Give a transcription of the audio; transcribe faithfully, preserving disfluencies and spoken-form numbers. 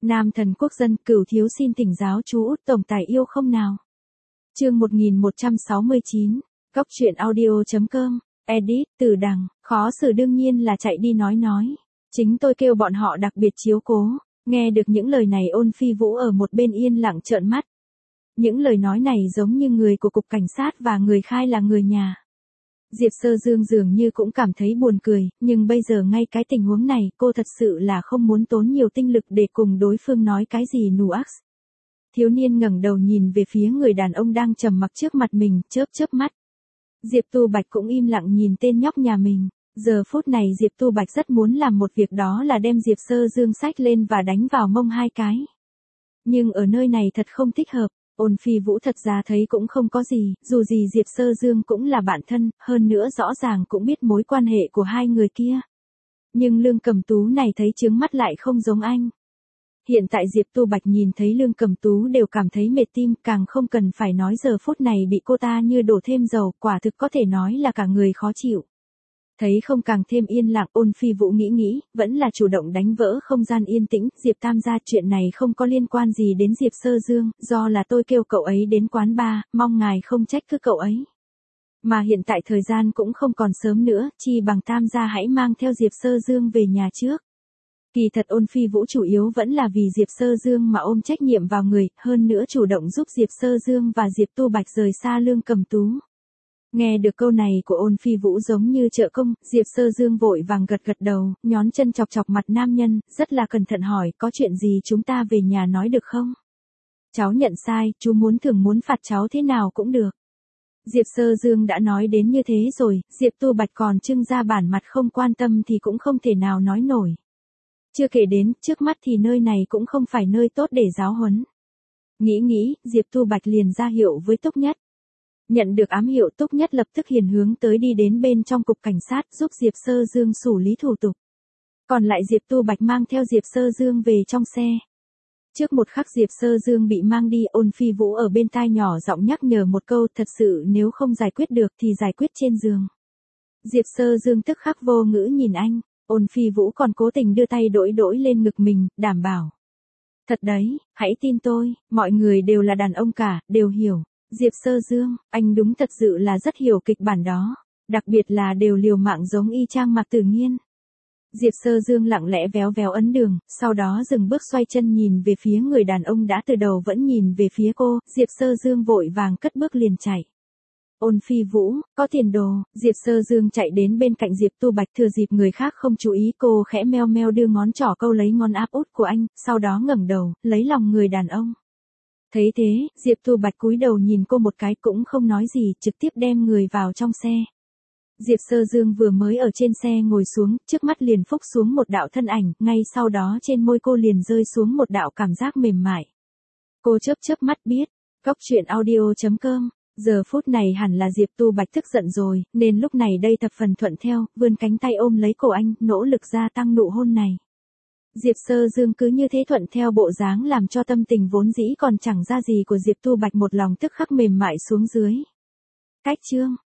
Nam thần quốc dân, Cửu thiếu xin thỉnh giáo chú Út tổng tài yêu không nào. Chương một nghìn một trăm sáu mươi chín, Góc truyện audio.com, edit, Từ Đằng, khó xử đương nhiên là chạy đi nói nói. Chính tôi kêu bọn họ đặc biệt chiếu cố. Nghe được những lời này Ôn Phi Vũ ở một bên yên lặng trợn mắt. Những lời nói này giống như người của cục cảnh sát và người khai là người nhà. Diệp Sơ Dương dường như cũng cảm thấy buồn cười, nhưng bây giờ ngay cái tình huống này cô thật sự là không muốn tốn nhiều tinh lực để cùng đối phương nói cái gì nuance. Thiếu niên ngẩng đầu nhìn về phía người đàn ông đang trầm mặc trước mặt mình, chớp chớp mắt. Diệp Tu Bạch cũng im lặng nhìn tên nhóc nhà mình. Giờ phút này Diệp Tu Bạch rất muốn làm một việc, đó là đem Diệp Sơ Dương xách lên và đánh vào mông hai cái. Nhưng ở nơi này thật không thích hợp. Ôn Phi Vũ thật ra thấy cũng không có gì, dù gì Diệp Sơ Dương cũng là bạn thân, hơn nữa rõ ràng cũng biết mối quan hệ của hai người kia. Nhưng Lương Cẩm Tú này thấy chướng mắt lại không giống anh. Hiện tại Diệp Tu Bạch nhìn thấy Lương Cẩm Tú đều cảm thấy mệt tim, càng không cần phải nói giờ phút này bị cô ta như đổ thêm dầu, quả thực có thể nói là cả người khó chịu. Thấy không càng thêm yên lặng, Ôn Phi Vũ nghĩ nghĩ, vẫn là chủ động đánh vỡ không gian yên tĩnh. Diệp Tam gia, chuyện này không có liên quan gì đến Diệp Sơ Dương, do là tôi kêu cậu ấy đến quán bar, mong ngài không trách cứ cậu ấy. Mà hiện tại thời gian cũng không còn sớm nữa, chi bằng Tam gia hãy mang theo Diệp Sơ Dương về nhà trước. Kỳ thật Ôn Phi Vũ chủ yếu vẫn là vì Diệp Sơ Dương mà ôm trách nhiệm vào người, hơn nữa chủ động giúp Diệp Sơ Dương và Diệp Tu Bạch rời xa Lương Cẩm Tú. Nghe được câu này của Ôn Phi Vũ giống như trợ công, Diệp Sơ Dương vội vàng gật gật đầu, nhón chân chọc chọc mặt nam nhân, rất là cẩn thận hỏi, có chuyện gì chúng ta về nhà nói được không? Cháu nhận sai, chú muốn thường muốn phạt cháu thế nào cũng được. Diệp Sơ Dương đã nói đến như thế rồi, Diệp Tu Bạch còn trưng ra bản mặt không quan tâm thì cũng không thể nào nói nổi. Chưa kể đến, trước mắt thì nơi này cũng không phải nơi tốt để giáo huấn. Nghĩ nghĩ, Diệp Tu Bạch liền ra hiệu với Túc Nhất. Nhận được ám hiệu, Túc Nhất lập tức hiền hướng tới đi đến bên trong cục cảnh sát giúp Diệp Sơ Dương xử lý thủ tục. Còn lại Diệp Tu Bạch mang theo Diệp Sơ Dương về trong xe. Trước một khắc Diệp Sơ Dương bị mang đi, Ôn Phi Vũ ở bên tai nhỏ giọng nhắc nhở một câu, thật sự nếu không giải quyết được thì giải quyết trên giường. Diệp Sơ Dương tức khắc vô ngữ nhìn anh, Ôn Phi Vũ còn cố tình đưa tay đổi đổi lên ngực mình, đảm bảo. Thật đấy, hãy tin tôi, mọi người đều là đàn ông cả, đều hiểu. Diệp Sơ Dương, anh đúng thật sự là rất hiểu kịch bản đó, đặc biệt là đều liều mạng giống y chang Mạc Tử Nghiên. Diệp Sơ Dương lặng lẽ véo véo ấn đường, sau đó dừng bước xoay chân nhìn về phía người đàn ông đã từ đầu vẫn nhìn về phía cô, Diệp Sơ Dương vội vàng cất bước liền chạy. Ôn Phi Vũ, có tiền đồ. Diệp Sơ Dương chạy đến bên cạnh Diệp Tu Bạch, thừa dịp người khác không chú ý, cô khẽ meo meo đưa ngón trỏ câu lấy ngón áp út của anh, sau đó ngẩng đầu, lấy lòng người đàn ông. Thấy thế, Diệp Tu Bạch cúi đầu nhìn cô một cái cũng không nói gì, trực tiếp đem người vào trong xe. Diệp Sơ Dương vừa mới ở trên xe ngồi xuống, trước mắt liền phúc xuống một đạo thân ảnh, ngay sau đó trên môi cô liền rơi xuống một đạo cảm giác mềm mại. Cô chớp chớp mắt biết, Góc truyện audio.com, giờ phút này hẳn là Diệp Tu Bạch tức giận rồi, nên lúc này đây thập phần thuận theo, vươn cánh tay ôm lấy cổ anh, nỗ lực gia tăng nụ hôn này. Diệp Sơ Dương cứ như thế thuận theo bộ dáng làm cho tâm tình vốn dĩ còn chẳng ra gì của Diệp Tu Bạch một lòng tức khắc mềm mại xuống dưới. Cách chương